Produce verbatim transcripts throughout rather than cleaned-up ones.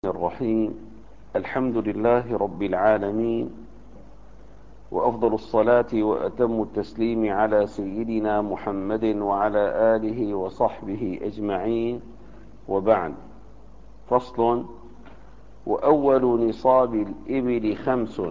الرحيم. الحمد لله رب العالمين، وأفضل الصلاة وأتم التسليم على سيدنا محمد وعلى آله وصحبه أجمعين، وبعد. فصل: وأول نصاب الإبل خمس،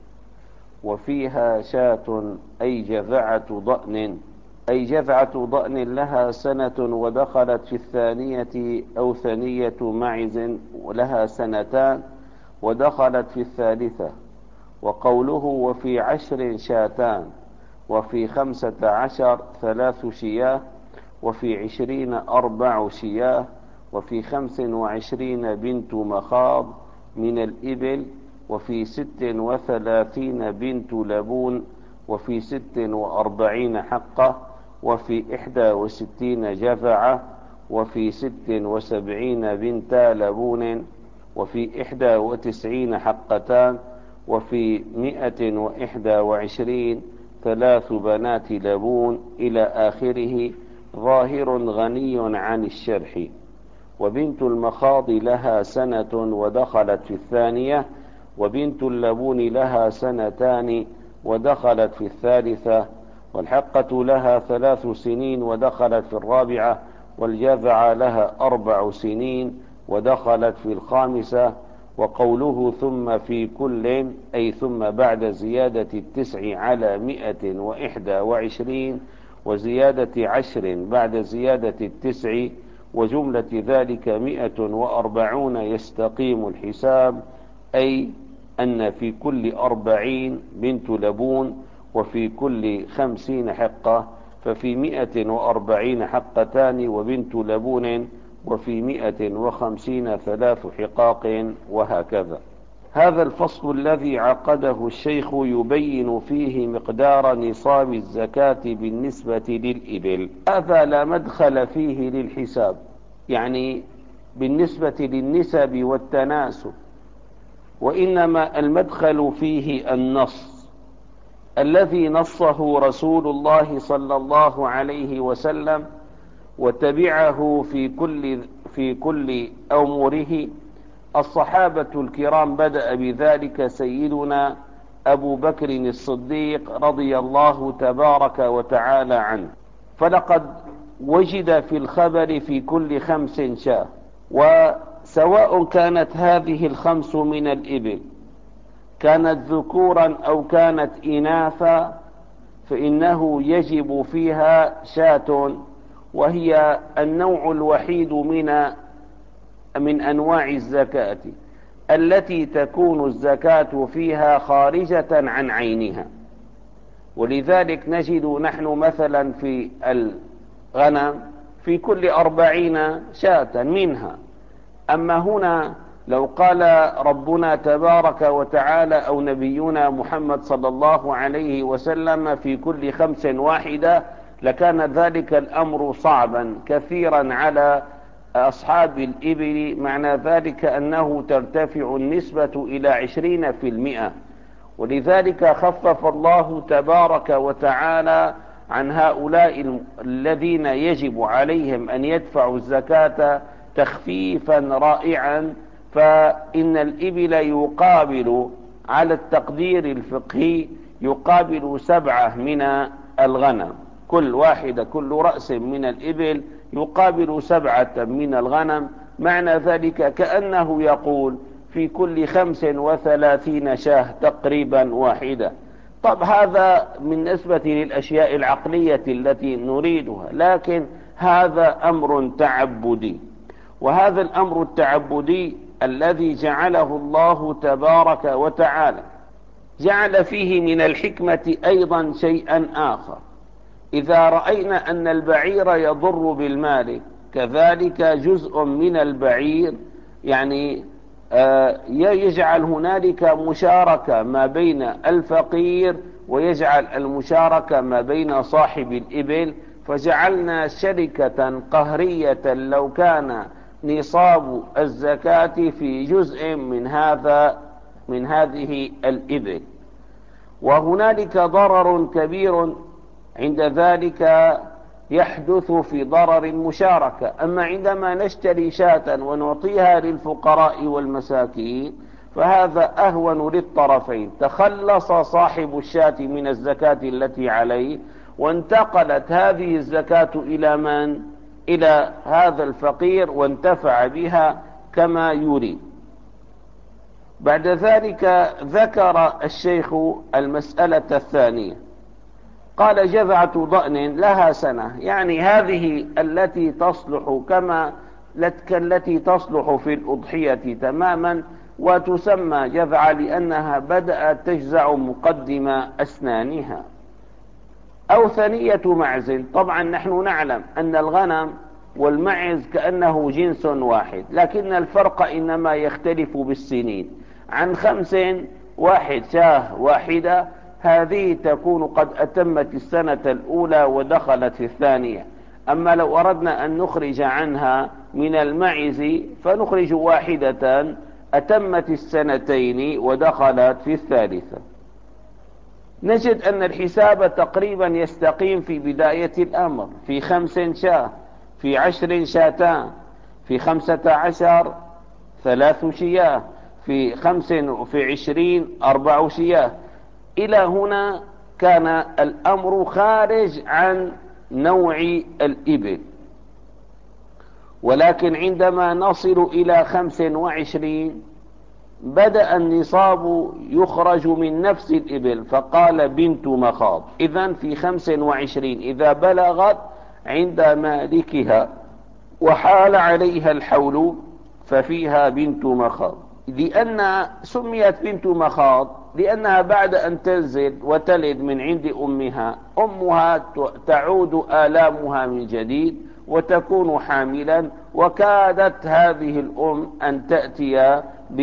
وفيها شاة أي جذعة ضأن أي جذعة ضأن لها سنة ودخلت في الثانية، أو ثنية معز ولها سنتان ودخلت في الثالثة. وقوله وفي عشر شاتان، وفي خمسة عشر ثلاث شياه، وفي عشرين أربع شياه، وفي خمس وعشرين بنت مخاض من الإبل، وفي ست وثلاثين بنت لبون، وفي ست وأربعين حقة، وفي إحدى وستين جذعة، وفي ست وسبعين بنت لبون، وفي إحدى وتسعين حقتان، وفي مئة وإحدى وعشرين ثلاث بنات لبون، إلى آخره. ظاهر غني عن الشرح. وبنت المخاض لها سنة ودخلت في الثانية، وبنت اللبون لها سنتان ودخلت في الثالثة، والحقة لها ثلاث سنين ودخلت في الرابعة، والجذع لها أربع سنين ودخلت في الخامسة. وقوله ثم في كل، أي ثم بعد زيادة التسع على مئة وإحدى وعشرين، وزيادة عشر بعد زيادة التسع، وجملة ذلك مئة وأربعون يستقيم الحساب، أي أن في كل أربعين بنت لبون، وفي كل خمسين حقة، ففي مئة وأربعين حقتان وبنت لبون، وفي مئة وخمسين ثلاث حقاق، وهكذا. هذا الفصل الذي عقده الشيخ يبين فيه مقدار نصاب الزكاة بالنسبة للإبل. هذا لا مدخل فيه للحساب، يعني بالنسبة للنسب والتناسب، وإنما المدخل فيه النص الذي نصه رسول الله صلى الله عليه وسلم، وتبعه في كل في كل أموره الصحابة الكرام. بدأ بذلك سيدنا أبو بكر الصديق رضي الله تبارك وتعالى عنه، فلقد وجد في الخبر في كل خمس شاة، وسواء كانت هذه الخمس من الإبل كانت ذكورا أو كانت إناثا، فإنه يجب فيها شاة، وهي النوع الوحيد من من أنواع الزكاة التي تكون الزكاة فيها خارجة عن عينها. ولذلك نجد نحن مثلا في الغنم في كل أربعين شاة منها. أما هنا لو قال ربنا تبارك وتعالى أو نبينا محمد صلى الله عليه وسلم في كل خمس واحدة، لكان ذلك الأمر صعبا كثيرا على أصحاب الإبل. معنى ذلك أنه ترتفع النسبة إلى عشرين في المئة، ولذلك خفف الله تبارك وتعالى عن هؤلاء الذين يجب عليهم أن يدفعوا الزكاة تخفيفا رائعا. فإن الإبل يقابل على التقدير الفقهي يقابل سبعة من الغنم، كل واحدة كل رأس من الإبل يقابل سبعة من الغنم. معنى ذلك كأنه يقول في كل خمس وثلاثين شاه تقريبا واحدة. طب هذا بالنسبة للأشياء العقلية التي نريدها، لكن هذا أمر تعبدي، وهذا الأمر التعبدي الذي جعله الله تبارك وتعالى جعل فيه من الحكمة أيضا شيئا آخر. إذا رأينا أن البعير يضر بالمالك، كذلك جزء من البعير يعني يجعل هنالك مشاركة ما بين الفقير، ويجعل المشاركة ما بين صاحب الإبل، فجعلنا شركة قهرية لو كان نصاب الزكاة في جزء من هذا من هذه الإبل. وهنالك ضرر كبير عند ذلك، يحدث في ضرر المشاركة. أما عندما نشتري شاة ونعطيها للفقراء والمساكين فهذا أهون للطرفين، تخلص صاحب الشاة من الزكاة التي عليه، وانتقلت هذه الزكاة إلى من؟ إلى هذا الفقير، وانتفع بها كما يريد. بعد ذلك ذكر الشيخ المسألة الثانية، قال جذعة ضأن لها سنة، يعني هذه التي تصلح كما التي تصلح في الأضحية تماما، وتسمى جذعة لأنها بدأت تجزع مقدم أسنانها. أو ثنية معز، طبعا نحن نعلم أن الغنم والمعز كأنه جنس واحد، لكن الفرق إنما يختلف بالسنين. عن خمس واحد شاه واحدة، هذه تكون قد أتمت السنة الأولى ودخلت في الثانية. أما لو أردنا أن نخرج عنها من المعز فنخرج واحدة أتمت السنتين ودخلت في الثالثة. نجد أن الحساب تقريبا يستقيم في بداية الأمر، في خمس شاه، في عشر شاتان، في خمسة عشر ثلاث شياه، في خمس في عشرين أربع شياه. إلى هنا كان الأمر خارج عن نوع الإبل. ولكن عندما نصل إلى خمس وعشرين بدأ النصاب يخرج من نفس الإبل، فقال بنت مخاض. إذن في خمس وعشرين إذا بلغت عند مالكها وحال عليها الحول ففيها بنت مخاض. لأن سميت بنت مخاض لأنها بعد أن تنزل وتلد من عند أمها، أمها تعود آلامها من جديد وتكون حاملا، وكادت هذه الأم أن تأتي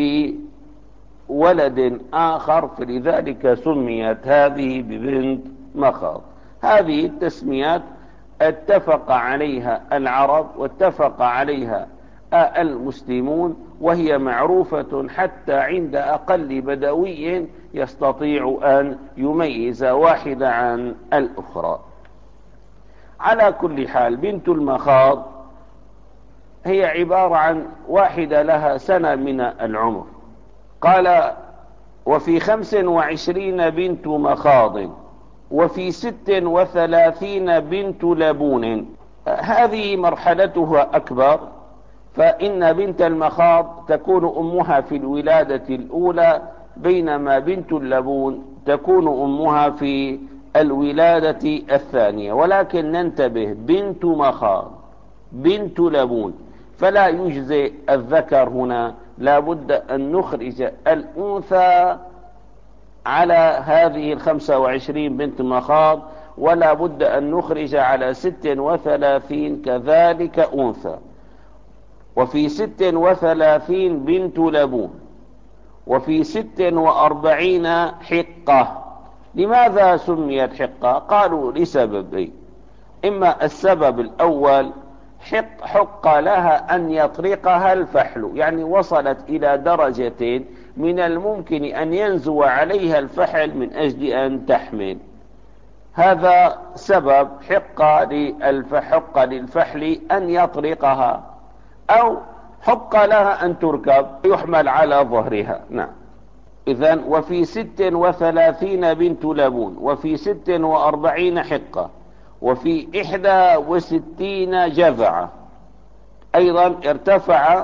بولد آخر، فلذلك سميت هذه ببنت مخاض. هذه التسميات اتفق عليها العرب واتفق عليها المسلمون، وهي معروفة حتى عند أقل بدوي يستطيع أن يميز واحدة عن الأخرى. على كل حال بنت المخاض هي عبارة عن واحدة لها سنة من العمر. قال وفي خمس وعشرين بنت مخاض، وفي ست وثلاثين بنت لبون. هذه مرحلتها أكبر، فإن بنت المخاض تكون أمها في الولادة الأولى، بينما بنت اللبون تكون أمها في الولادة الثانية. ولكن ننتبه، بنت مخاض بنت لبون، فلا يجزي الذكر هنا، لا بد أن نخرج الأنثى على هذه الخمسة وعشرين بنت مخاض، ولا بد أن نخرج على ست وثلاثين كذلك أنثى. وفي ست وثلاثين بنت لبون، وفي ست وأربعين حقة. لماذا سميت حقة؟ قالوا لسببين. إما السبب الأول، حق, حق لها أن يطرقها الفحل، يعني وصلت إلى درجة من الممكن أن ينزو عليها الفحل من أجل أن تحمل. هذا سبب حق للفحق للفحل أن يطرقها، أو حق لها أن تركب يحمل على ظهرها. نعم. إذن وفي ست وثلاثين بنت لبون، وفي ست وأربعين حقة، وفي إحدى وستين جذعة. أيضا ارتفع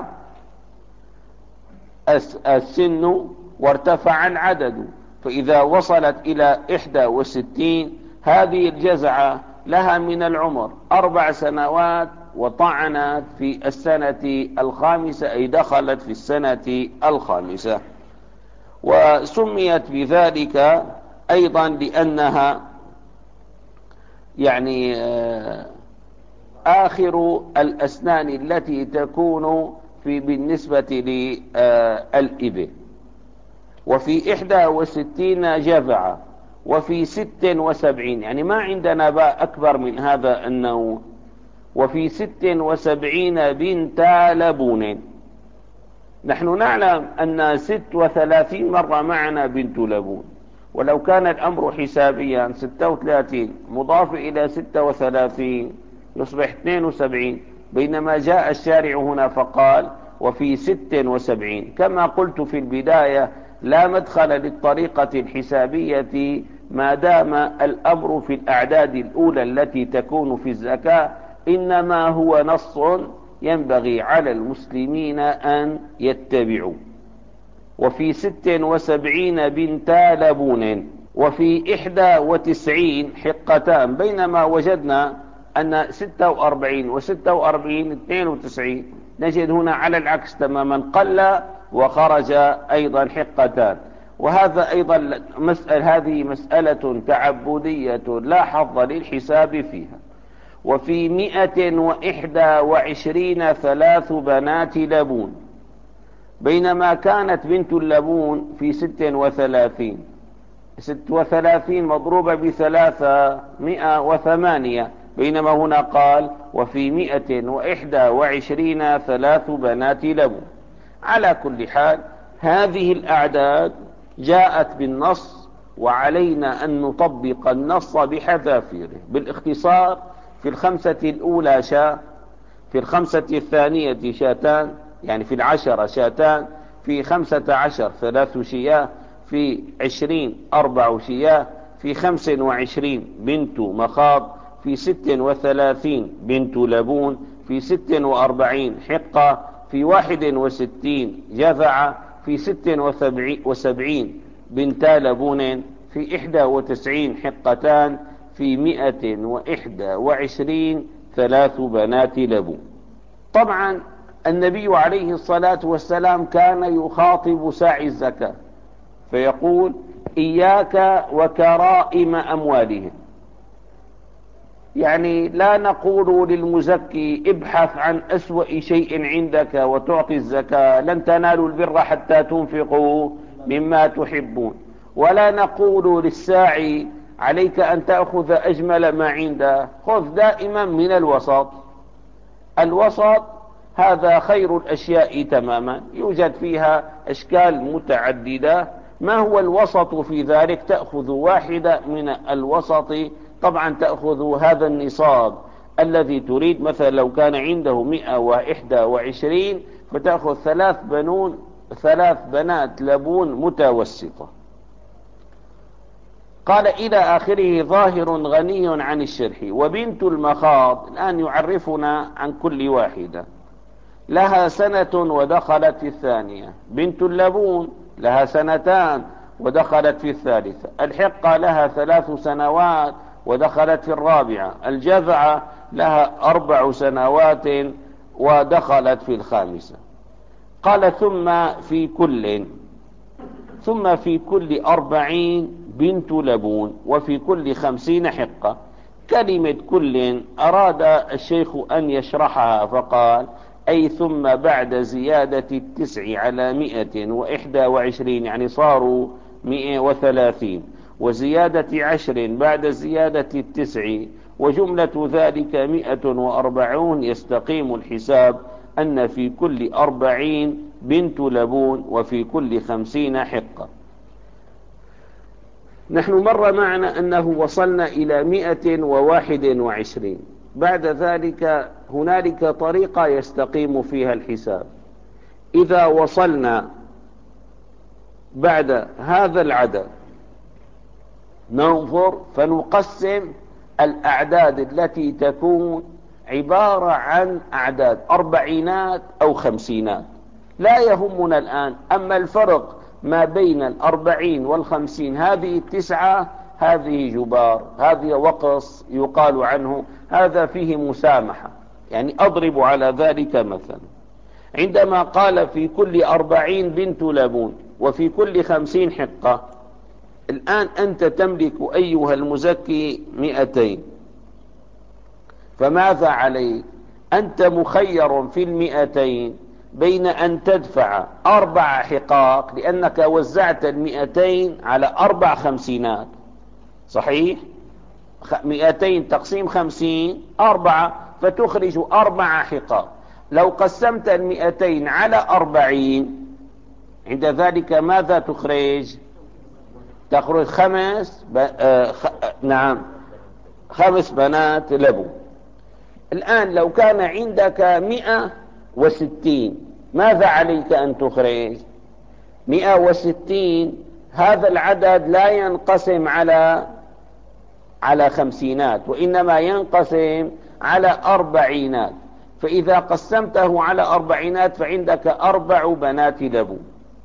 السن وارتفع العدد، فإذا وصلت إلى إحدى وستين هذه الجذعة لها من العمر أربع سنوات، وطعنت في السنة الخامسة، أي دخلت في السنة الخامسة. وسميت بذلك أيضا لأنها يعني آخر الأسنان التي تكون في بالنسبة للإبل. وفي إحدى وستين جذعة، وفي ست وسبعين، يعني ما عندنا بقى أكبر من هذا النوع. وفي ست وسبعين بنت لبون. نحن نعلم أن ست وثلاثين مرة معنا بنت لبون، ولو كان الأمر حسابيا ستة وثلاثين مضاف إلى ستة وثلاثين يصبح اثنين وسبعين، بينما جاء الشارع هنا فقال وفي ست وسبعين. كما قلت في البداية لا مدخل للطريقة الحسابية ما دام الأمر في الأعداد الأولى التي تكون في الزكاة، إنما هو نص ينبغي على المسلمين أن يتبعوا. وفي ست وسبعين بنتا لبون، وفي إحدى وتسعين حقتان، بينما وجدنا أن ستة وأربعين وستة وأربعين اثنين وتسعين، نجد هنا على العكس تماما قل وخرج أيضا حقتان. وهذا أيضا مسألة، هذه مسألة تعبدية لا حظ للحساب فيها. وفي مئة وإحدى وعشرين ثلاث بنات لبون، بينما كانت بنت اللبون في ست وثلاثين، ست وثلاثين مضروبة بثلاثة مئة وثمانية، بينما هنا قال وفي مئة وإحدى وعشرين ثلاث بنات لبون. على كل حال هذه الأعداد جاءت بالنص، وعلينا أن نطبق النص بحذافيره. بالاختصار، في الخمسة الأولى شاة، في الخمسة الثانية شاتان، يعني في العشرة شاتان، في خمسة عشر ثلاث شياه، في عشرين أربع شياه، في خمس وعشرين بنت مخاض، في ست وثلاثين بنت لبون، في ست وأربعين حقة، في واحد وستين جذع، في ست وسبعين بنتا لبون، في إحدى وتسعين حقتان، في مئة وإحدى وعشرين ثلاث بنات لبون. طبعا النبي عليه الصلاة والسلام كان يخاطب ساعي الزكاة فيقول إياك وكرائم أموالهم، يعني لا نقول للمزكي ابحث عن أسوأ شيء عندك وتعطي الزكاة، لن تنالوا البر حتى تنفقوا مما تحبون، ولا نقول للساعي عليك أن تأخذ أجمل ما عنده، خذ دائما من الوسط. الوسط هذا خير الأشياء تماما، يوجد فيها أشكال متعددة. ما هو الوسط في ذلك؟ تأخذ واحدة من الوسط، طبعا تأخذ هذا النصاب الذي تريد. مثلا لو كان عنده مئة وإحدى وعشرين فتأخذ ثلاث بنون ثلاث بنات لبون متوسطة. قال إلى آخره ظاهر غني عن الشرح. وبنت المخاض الآن يعرفنا عن كل واحدة. لها سنة ودخلت في الثانية. بنت اللبون لها سنتان ودخلت في الثالثة. الحقة لها ثلاث سنوات ودخلت في الرابعة. الجذعة لها أربع سنوات ودخلت في الخامسة. قال ثم في كل ثم في كل أربعين بنت لبون، وفي كل خمسين حقة. كلمة كل أراد الشيخ أن يشرحها فقال أي ثم بعد زيادة التسع على مئة وإحدى وعشرين، يعني صاروا مئة وثلاثين، وزيادة عشر بعد زيادة التسع، وجملة ذلك مئة وأربعون، يستقيم الحساب أن في كل أربعين بنت لبون وفي كل خمسين حقة. نحن مر معنا أنه وصلنا إلى مئة وواحد وعشرين. بعد ذلك هنالك طريقة يستقيم فيها الحساب. إذا وصلنا بعد هذا العدد ننظر فنقسم الأعداد التي تكون عبارة عن أعداد أربعينات أو خمسينات، لا يهمنا الآن. أما الفرق ما بين الأربعين والخمسين، هذه التسعة هذه جبار، هذه وقص يقال عنه، هذا فيه مسامحة. يعني أضرب على ذلك مثلا، عندما قال في كل أربعين بنت لبون وفي كل خمسين حقة، الآن أنت تملك أيها المزكي مئتين، فماذا عليك؟ أنت مخير في المئتين بين أن تدفع أربع حقاق، لأنك وزعت المئتين على أربع خمسينات، صحيح؟ مئتين تقسيم خمسين أربعة، فتخرج أربع حقاق. لو قسمت المئتين على أربعين، عند ذلك ماذا تخرج؟ تخرج خمس ب... آه خ... نعم خمس بنات لبون. الآن لو كان عندك مئة وستين ماذا عليك أن تخرج؟ مئة وستين هذا العدد لا ينقسم على على خمسينات، وإنما ينقسم على أربعينات. فإذا قسمته على أربعينات فعندك أربع بنات لبون.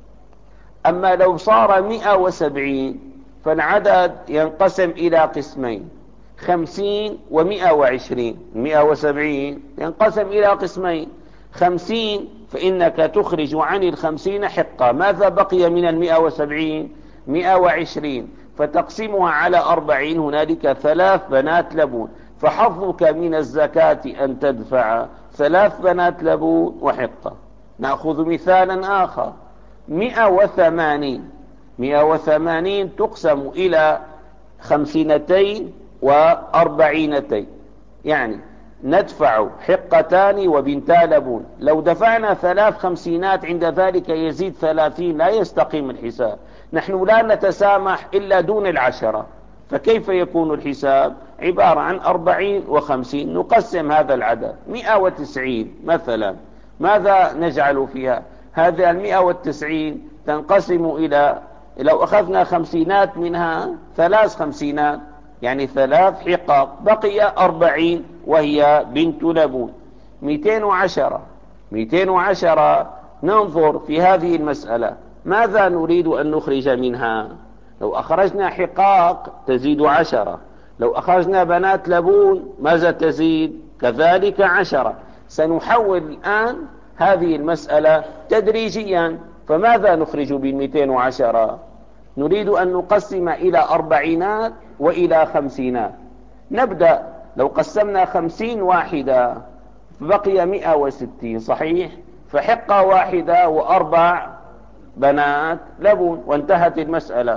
أما لو صار مئة وسبعين فالعدد ينقسم إلى قسمين، خمسين ومئة وعشرين. مئة وسبعين ينقسم إلى قسمين، خمسين فإنك تخرج عن الخمسين حقة. ماذا بقي من المئة وسبعين؟ مئة وعشرين، فتقسمها على أربعين، هنالك ثلاث بنات لبون. فحظك من الزكاة أن تدفع ثلاث بنات لبون وحقة. نأخذ مثالا آخر، مئة وثمانين. مئة وثمانين تقسم إلى خمسينتين وأربعينتين، يعني ندفع حقتان وبنتا لبون. لو دفعنا ثلاث خمسينات عند ذلك يزيد ثلاثين، لا يستقيم الحساب. نحن لا نتسامح إلا دون العشرة، فكيف يكون الحساب؟ عبارة عن أربعين وخمسين. نقسم هذا العدد مئة وتسعين مثلا، ماذا نجعل فيها؟ هذه المئة والتسعين تنقسم إلى، لو أخذنا خمسينات منها ثلاث خمسينات يعني ثلاث حقق، بقي أربعين وهي بنت لبون. مئتين وعشرة مئتين وعشرة ننظر في هذه المسألة ماذا نريد أن نخرج منها. لو أخرجنا حقاق تزيد عشرة، لو أخرجنا بنات لبون ماذا تزيد؟ كذلك عشرة. سنحول الآن هذه المسألة تدريجيا. فماذا نخرج بالمئتين وعشرة؟ نريد أن نقسم إلى أربعينات وإلى خمسينات. نبدأ، لو قسمنا خمسين واحدة بقي مئة وستين صحيح، فحقة واحدة وأربع بنات لبون وانتهت المسألة.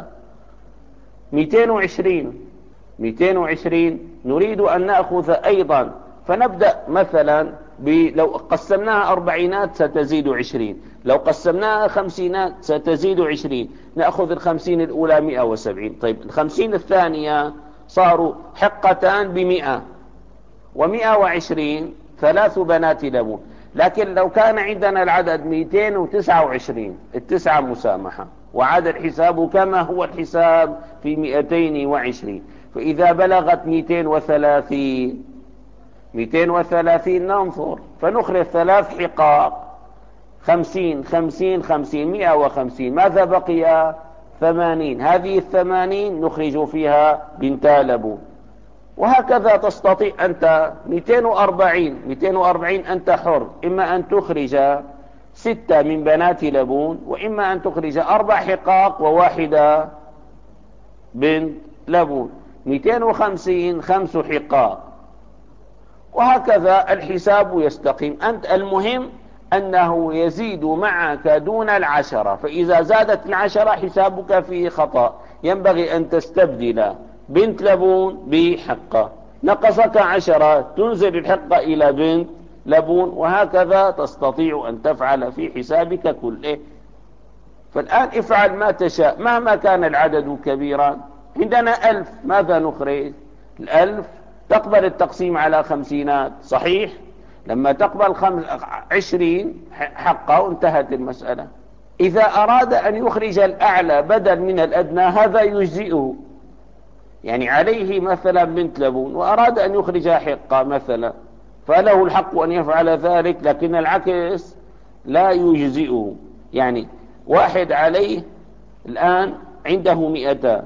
مئتين وعشرين مئتين وعشرين نريد أن نأخذ أيضا، فنبدأ مثلا لو قسمناها أربعينات ستزيد عشرين، لو قسمناها خمسينات ستزيد عشرين. نأخذ الخمسين الأولى مئة وسبعين. طيب الخمسين الثانية صاروا حقتان بمئة، ومئة وعشرين ثلاث بنات لبون. لكن لو كان عندنا العدد مئتين وتسعة وعشرين، التسعة مسامحة، وعاد الحساب كما هو الحساب في مئتين وعشرين. فإذا بلغت مئتين وثلاثين مئتين وثلاثين ننظر فنخرج ثلاث حقاق، خمسين خمسين خمسين مئة وخمسين، ماذا بقي؟ ثمانين. هذه الثمانين نخرج فيها بنتا لبون. وهكذا تستطيع أنت مئتين وأربعين مئتين وأربعين أنت حر، إما أن تخرج ستة من بنات لبون، وإما أن تخرج أربع حقاق وواحدة بنت لبون. مئتين وخمسين خمس حقاق، وهكذا الحساب يستقيم. أنت المهم أنه يزيد معك دون العشرة، فإذا زادت العشرة حسابك فيه خطأ. ينبغي أن تستبدل بنت لبون بحقة. نقصك عشرة تنزل الحقة إلى بنت لبون، وهكذا تستطيع أن تفعل في حسابك كله. فالآن افعل ما تشاء مهما كان العدد كبيرا. عندنا ألف، ماذا نخرج؟ الألف تقبل التقسيم على خمسينات صحيح، لما تقبل خمس عشرين حقه وانتهت المسألة. إذا أراد أن يخرج الأعلى بدل من الأدنى هذا يجزئه، يعني عليه مثلا بنت لبون وأراد أن يخرج حقة مثلا، فله الحق أن يفعل ذلك، لكن العكس لا يجزئه. يعني واحد عليه الآن عنده مئتان،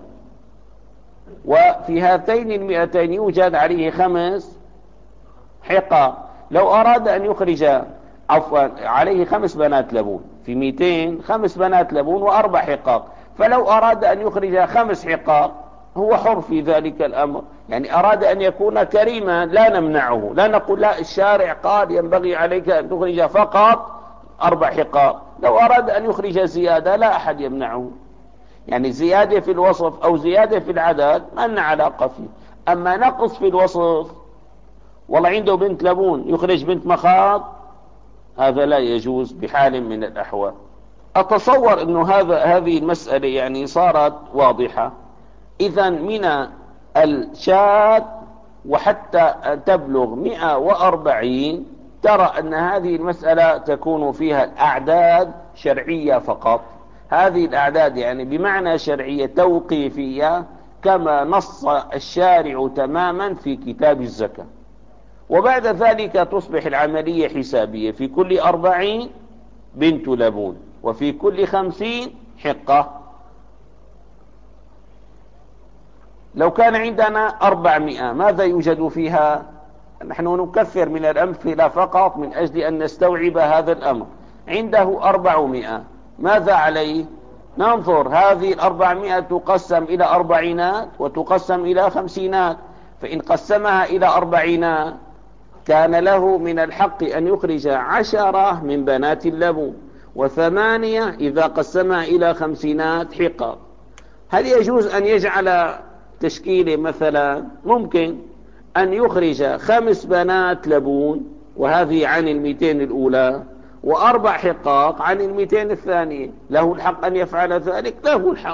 وفي هاتين المئتين يوجد عليه خمس حقة. لو أراد أن يخرج عفوا عليه خمس بنات لبون، في مئتين خمس بنات لبون وأربع حقاق، فلو أراد أن يخرج خمس حقاق هو حر في ذلك الأمر. يعني أراد أن يكون كريما لا نمنعه، لا نقول لا الشارع قال ينبغي عليك أن تخرج فقط أربع حقاق. لو أراد أن يخرج زيادة لا أحد يمنعه، يعني زيادة في الوصف أو زيادة في العدد ما لنا علاقة فيه. أما نقص في الوصف، والله عنده بنت لبون يخرج بنت مخاض، هذا لا يجوز بحال من الأحوال. أتصور أنه هذا هذه المسألة يعني صارت واضحة. إذن من الشاة وحتى تبلغ مئة وأربعين ترى أن هذه المسألة تكون فيها الأعداد شرعية فقط. هذه الأعداد يعني بمعنى شرعية توقيفية كما نص الشارع تماما في كتاب الزكاة. وبعد ذلك تصبح العملية حسابية، في كل أربعين بنت لبون، وفي كل خمسين حقة. لو كان عندنا أربعمائة ماذا يوجد فيها؟ نحن نكثر من الأمثلة فقط من أجل أن نستوعب هذا الأمر. عنده أربعمائة، ماذا عليه؟ ننظر هذه الأربعمائة تقسم إلى أربعينات وتقسم إلى خمسينات. فإن قسمها إلى أربعينات كان له من الحق أن يخرج عشرة من بنات اللبون، وثمانية إذا قسمها إلى خمسينات حقا. هل يجوز أن يجعل تشكيل مثلا؟ ممكن أن يخرج خمس بنات لبون وهذه عن المئتين الأولى، وأربع حقاق عن المئتين الثانية. له الحق أن يفعل ذلك؟ له الحق،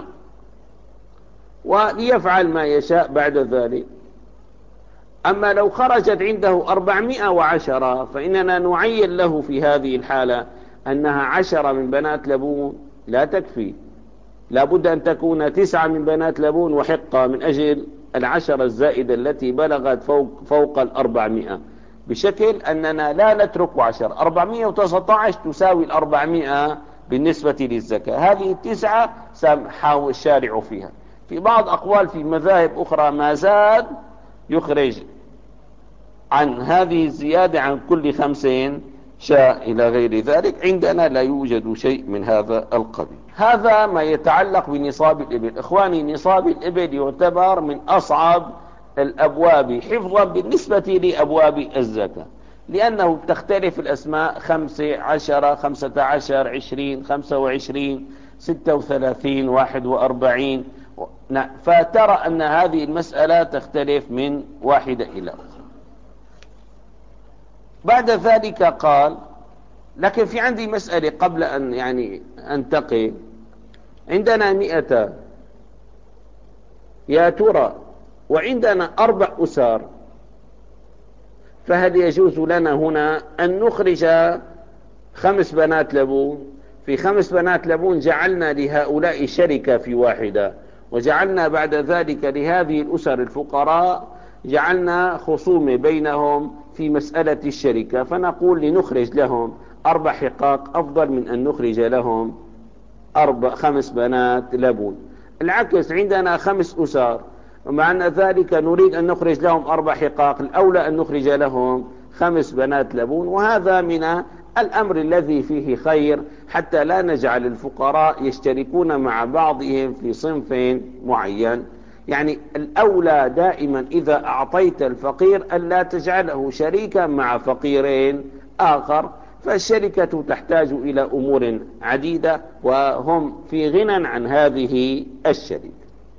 وليفعل ما يشاء بعد ذلك. أما لو خرجت عنده أربعمائة وعشرة فإننا نعين له في هذه الحالة أنها عشرة من بنات لبون لا تكفي، لابد أن تكون تسعة من بنات لبون وحقة من أجل العشرة الزائدة التي بلغت فوق, فوق الأربعمائة، بشكل أننا لا نترك عشر. أربعمائة وتسعة عشر تساوي الأربعمائة بالنسبة للزكاة. هذه التسعة سامحه الشارع فيها. في بعض أقوال في مذاهب أخرى ما زاد يخرج عن هذه الزيادة عن كل خمسين شاء إلى غير ذلك. عندنا لا يوجد شيء من هذا القبيل. هذا ما يتعلق بنصاب الإبل. إخواني، نصاب الإبل يعتبر من أصعب الأبواب حفظا بالنسبة لأبواب الزكاة، لأنه تختلف الأسماء: خمسة عشر، خمسة عشر، عشرين، خمسة وعشرين، ستة وثلاثين، واحد وأربعين. فترى أن هذه المسألة تختلف من واحدة إلى أخرى. بعد ذلك قال: لكن في عندي مسألة قبل أن يعني أنتقل. عندنا مئة يا ترى، وعندنا أربع أسر، فهل يجوز لنا هنا أن نخرج خمس بنات لبون؟ في خمس بنات لبون جعلنا لهؤلاء شركة في واحدة، وجعلنا بعد ذلك لهذه الأسر الفقراء جعلنا خصومة بينهم في مسألة الشركة، فنقول لنخرج لهم أربع حقاق أفضل من أن نخرج لهم أربع خمس بنات لبون. العكس، عندنا خمس أسر ومع أن ذلك نريد أن نخرج لهم أربع حقاق، الأولى أن نخرج لهم خمس بنات لبون. وهذا من الأمر الذي فيه خير حتى لا نجعل الفقراء يشتركون مع بعضهم في صنف معين. يعني الأولى دائما إذا أعطيت الفقير ألا تجعله شريكا مع فقيرين آخر، فالشركة تحتاج إلى أمور عديدة وهم في غنى عن هذه الشركة.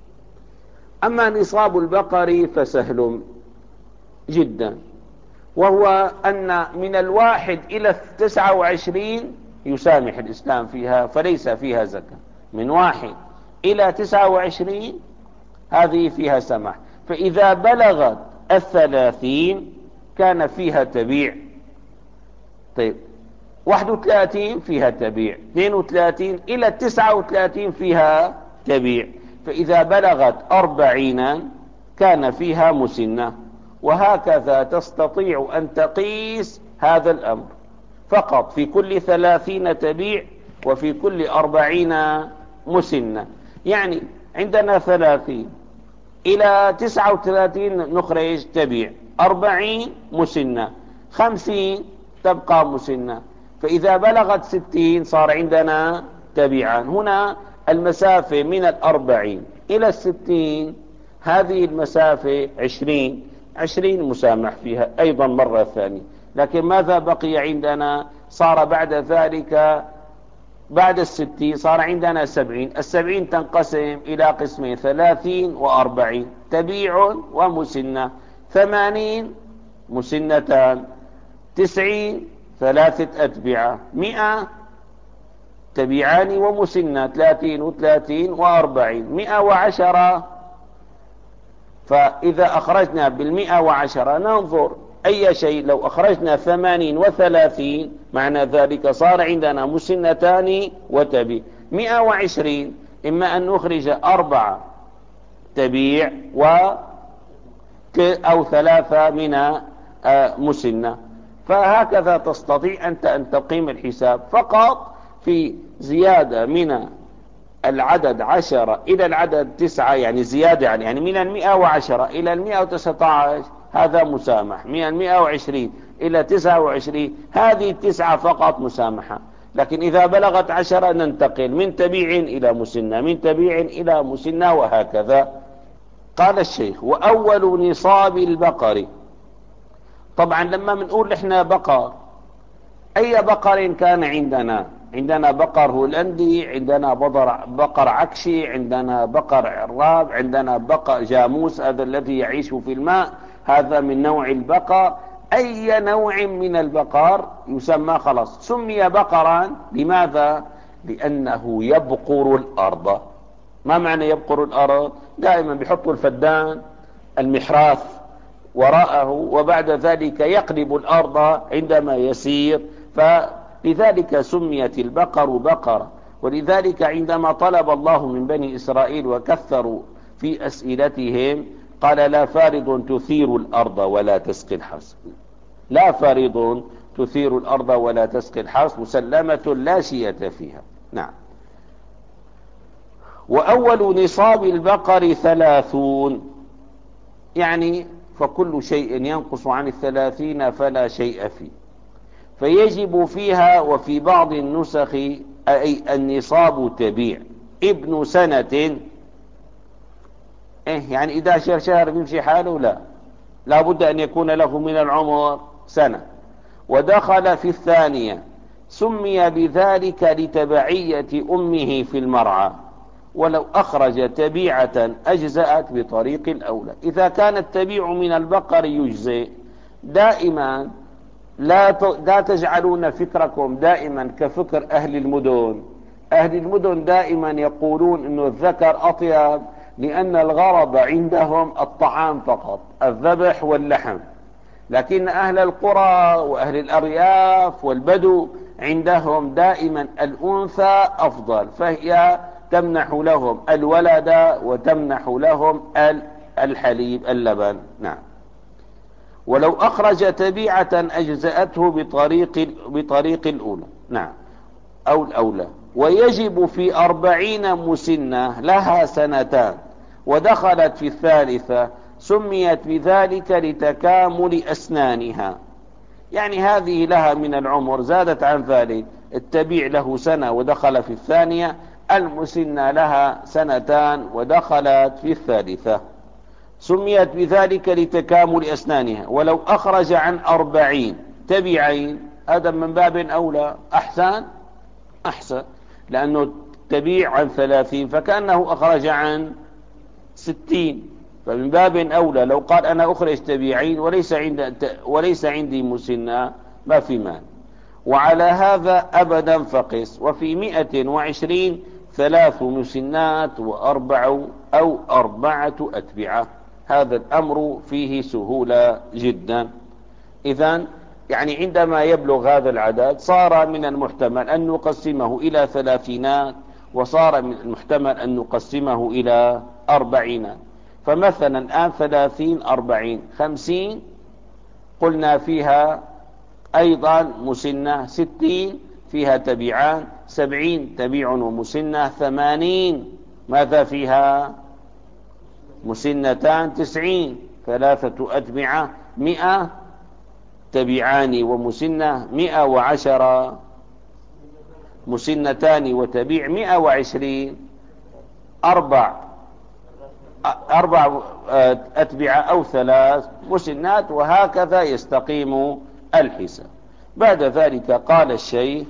أما نصاب البقر فسهل جدا، وهو أن من الواحد إلى التسعة وعشرين يسامح الإسلام فيها فليس فيها زكاة. من واحد إلى تسعة وعشرين هذه فيها سماح. فإذا بلغت الثلاثين كان فيها تبيع. طيب، واحد وثلاثين فيها تبيع، اثنين وثلاثين إلى تسعة وثلاثين فيها تبيع. فإذا بلغت أربعين كان فيها مسنة. وهكذا تستطيع أن تقيس هذا الأمر. فقط في كل ثلاثين تبيع وفي كل أربعين مسنة. يعني عندنا ثلاثين إلى تسعة وثلاثين نخرج تبيع، أربعين مسنة، خمسين تبقى مسنة. فإذا بلغت ستين صار عندنا تبيعان. هنا المسافة من الأربعين إلى الستين هذه المسافة عشرين، عشرين مسامح فيها أيضا مرة ثانية. لكن ماذا بقي عندنا؟ صار بعد ذلك بعد الستين صار عندنا سبعين. السبعين تنقسم إلى قسمين: ثلاثين وأربعين، تبيع ومسنة. ثمانين مسنتان، تسعين ثلاثة أتبعة، مئة تبيعان ومسنة، ثلاثين وثلاثين وأربعين، مئة وعشرة فإذا أخرجنا بالمئة وعشرة ننظر أي شيء. لو أخرجنا ثمانين وثلاثين معنى ذلك صار عندنا مسنتان وتبيع. مئة وعشرين إما أن نخرج أربعة تبيع و أو ثلاثة من مسنة. فهكذا تستطيع أنت أن تقيم الحساب فقط في زيادة من العدد عشرة إلى العدد تسعة، يعني زيادة يعني, يعني من المئة وعشرة إلى المئة وتسعة عشر هذا مسامح، من المئة وعشرين إلى تسعة وعشرين هذه التسعة فقط مسامحة. لكن إذا بلغت عشرة ننتقل من تبيع إلى مسنة، من تبيع إلى مسنة، وهكذا. قال الشيخ: وأول نصاب البقر. طبعا لما بنقول احنا بقر، أي بقر كان عندنا؟ عندنا بقر هولندي، عندنا بقر عكشي، عندنا بقر عراب، عندنا بقر جاموس هذا الذي يعيش في الماء، هذا من نوع البقر. أي نوع من البقر يسمى خلاص سمي بقرا. لماذا؟ لأنه يبقر الأرض. ما معنى يبقر الأرض؟ دائما بيحطوا الفدان المحراث وراءه وبعد ذلك يقلب الأرض عندما يسير، فلذلك سميت البقر بقرة. ولذلك عندما طلب الله من بني إسرائيل وكثروا في أسئلتهم قال: لا فارض تثير الأرض ولا تسقي الحرث. لا فارض تثير الأرض ولا تسقي الحرث مسلمة لا شية فيها. نعم. وأول نصاب البقر ثلاثون، يعني فكل شيء ينقص عن الثلاثين فلا شيء فيه، فيجب فيها. وفي بعض النسخ أي النصاب تبيع ابن سنة. إيه يعني إذا عشر شهر بيمشي حاله؟ لا، لا بد أن يكون له من العمر سنة. ودخل في الثانية سمي بذلك لتبعية أمه في المرعى، ولو أخرج تبيعة أجزأت بطريق الأولى. إذا كان التبيع من البقر يجزئ دائما. لا لا تجعلون فكركم دائما كفكر أهل المدن. أهل المدن دائما يقولون أن الذكر أطيب لأن الغرض عندهم الطعام فقط، الذبح واللحم. لكن أهل القرى وأهل الأرياف والبدو عندهم دائما الأنثى أفضل، فهي تمنح لهم الولد وتمنح لهم الحليب اللبن. نعم. ولو أخرج تبيعة أجزأته بطريق بطريق الأولى. نعم، أو الأولى. ويجب في أربعين مسنة لها سنتان ودخلت في الثالثة سميت بذلك لتكامل أسنانها، يعني هذه لها من العمر زادت عن ذلك. التبيع له سنة ودخل في الثانية، المسنة لها سنتان ودخلت في الثالثة، سميت بذلك لتكامل أسنانها. ولو أخرج عن أربعين تبيعين هذا من باب أولى، أحسن أحسن، لأنه تبيع عن ثلاثين فكأنه أخرج عن ستين، فمن باب أولى. لو قال أنا أخرج تبيعين وليس عندي وليس عندي مسنة ما في مال. وعلى هذا أبدا فقس. وفي مئة وعشرين ثلاث مسنات وأربع أو أربعة أتبعة. هذا الأمر فيه سهولة جدا. إذن يعني عندما يبلغ هذا العدد صار من المحتمل أن نقسمه إلى ثلاثينات، وصار من المحتمل أن نقسمه إلى أربعينات. فمثلا الآن ثلاثين أربعين خمسين قلنا فيها أيضا مسنة، ستين فيها تبيعان، سبعين تبيع ومسنة، ثمانين ماذا فيها؟ مسنتان، تسعين ثلاثة أتبعة، مئة تبيعان ومسنة، مئة وعشرة مسنتان وتبيع، مئة وعشرين أربع أربع أتبعة أو ثلاث مسنات، وهكذا يستقيم الحساب. بعد ذلك قال الشيخ: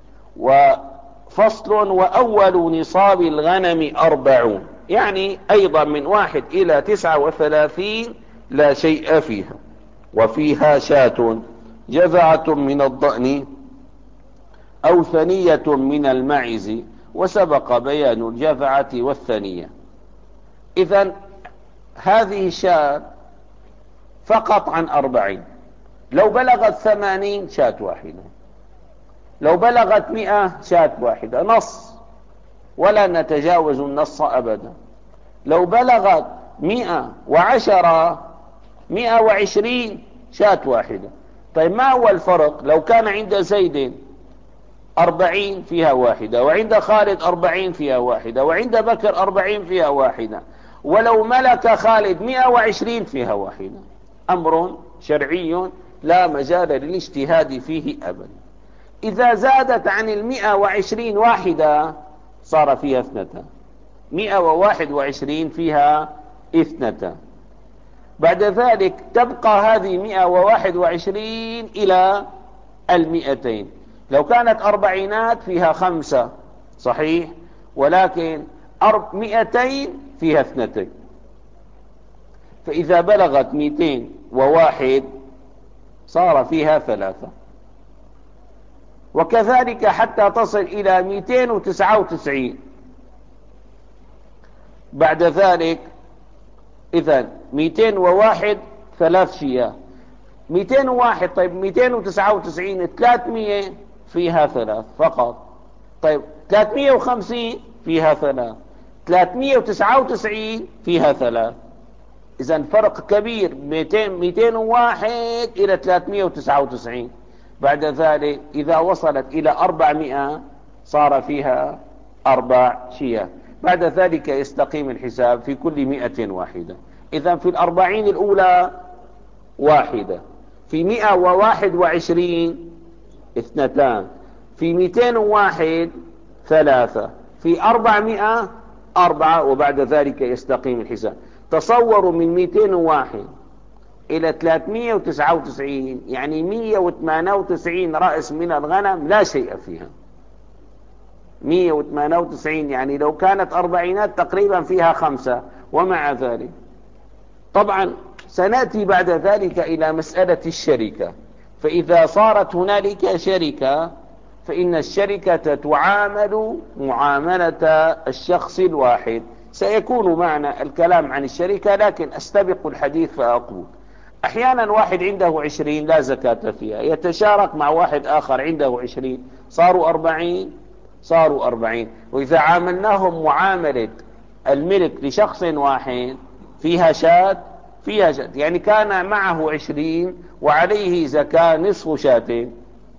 وفصل: وأول نصاب الغنم أربعون، يعني أيضا من واحد إلى تسعة وثلاثين لا شيء فيها. وفيها شاة جذعة من الضأن أو ثنية من المعز، وسبق بيان الجذعة والثنية. إذن هذه الشاة فقط عن أربعين، لو بلغت ثمانين شاة واحدة، لو بلغت مئة شاة واحدة نص، ولا نتجاوز النص أبدا. لو بلغت مئة وعشرة مئة وعشرين شاة واحدة. طيب ما هو الفرق؟ لو كان عند زيد أربعين فيها واحدة، وعند خالد أربعين فيها واحدة، وعند بكر أربعين فيها واحدة، ولو ملك خالد مئة وعشرين فيها واحدة. أمر شرعي لا مجال للاجتهاد فيه أبدا. إذا زادت عن المئة وعشرين واحدة صار فيها اثنتان، مئة وواحد وعشرين فيها اثنتان. بعد ذلك تبقى هذه مئة وواحد وعشرين إلى المئتين. لو كانت أربعينات فيها خمسة صحيح، ولكن مئتين فيها اثنتين. فإذا بلغت مئتين وواحد صار فيها ثلاثة، وكذلك حتى تصل إلى مئتين وتسعة وتسعين. بعد ذلك إذن مئتين وواحد ثلاث شياه، مئتين وواحد طيب مئتين وتسعة وتسعين ثلاثمئة فيها ثلاث فقط. طيب ثلاثمئة وخمسين فيها ثلاث، ثلاثمئة وتسعة وتسعين فيها ثلاث. إذن فرق كبير، مئتين مئتين وواحد إلى ثلاثمئة وتسعة وتسعين. بعد ذلك إذا وصلت إلى أربعمئة صار فيها أربع شياه. بعد ذلك يستقيم الحساب في كل مئة واحدة. إذن في الأربعين الأولى واحدة، في مئة وواحد وعشرين اثنتان، في مئتين وواحد ثلاثة، في أربعمئة أربعة، وبعد ذلك يستقيم الحساب. تصوروا من مئتين وواحد إلى ثلاثمئة وتسعة وتسعين يعني مئة وثمانية وتسعين رأس من الغنم لا شيء فيها. مئة وثمانية وتسعين يعني لو كانت أربعينات تقريبا فيها خمسة. ومع ذلك طبعا سنأتي بعد ذلك إلى مسألة الشركة. فإذا صارت هنالك شركة فإن الشركة تعامل معاملة الشخص الواحد. سيكون معنا الكلام عن الشركة، لكن أستبق الحديث فأقول أحيانا واحد عنده عشرين لا زكاة فيها، يتشارك مع واحد آخر عنده عشرين صاروا أربعين صاروا أربعين. وإذا عاملناهم معاملة الملك لشخص واحد فيها شاة فيها شاة، يعني كان معه عشرين وعليه زكاة نصف شاتين.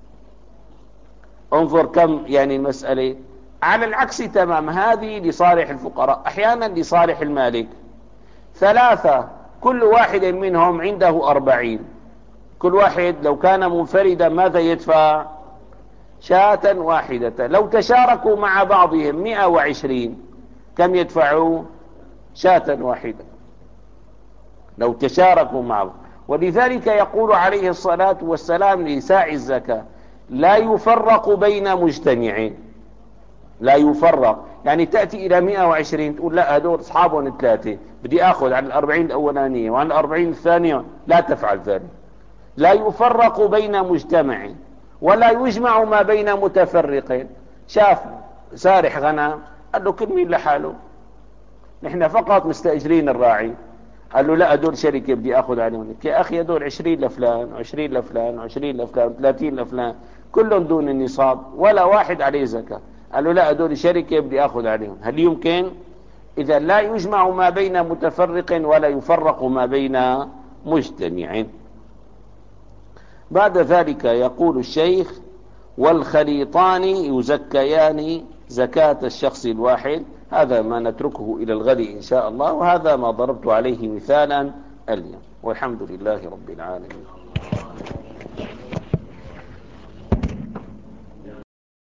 انظر كم يعني المسألة. على العكس تمام، هذه لصالح الفقراء، أحيانا لصالح المالك. ثلاثة كل واحد منهم عنده أربعين، كل واحد لو كان منفردا ماذا يدفع؟ شاة واحدة. لو تشاركوا مع بعضهم مئة وعشرين كم يدفعوا؟ شاة واحدة لو تشاركوا معه. ولذلك يقول عليه الصلاة والسلام لساعي الزكاة لا يفرق بين مجتمعين. لا يفرق يعني تأتي إلى مئة وعشرين تقول لا هدول أصحابهم ثلاثة بدي أخذ عن الأربعين الأولانية وعن الأربعين الثانية، لا تفعل ذلك. لا يفرق بين مجتمع ولا يجمع ما بين متفرقين. شاف سارح غنم قال له كل مين لحاله، نحن فقط مستأجرين الراعي. قال له لا هدول شركة بدي أخذ عليهم. يا أخي هدول عشرين لفلان وعشرين لفلان وعشرين لفلان وثلاثين لفلان كلهم دون النصاب ولا واحد عليه زكاة. قال له لا هدول شركة بدي أخذ عليهم. هل يمكن؟ إذا لا يجمع ما بين متفرق ولا يفرق ما بين مجتمع. بعد ذلك يقول الشيخ والخليطان يزكيان زكاة الشخص الواحد. هذا ما نتركه إلى الغد إن شاء الله، وهذا ما ضربت عليه مثالا اليوم، والحمد لله رب العالمين.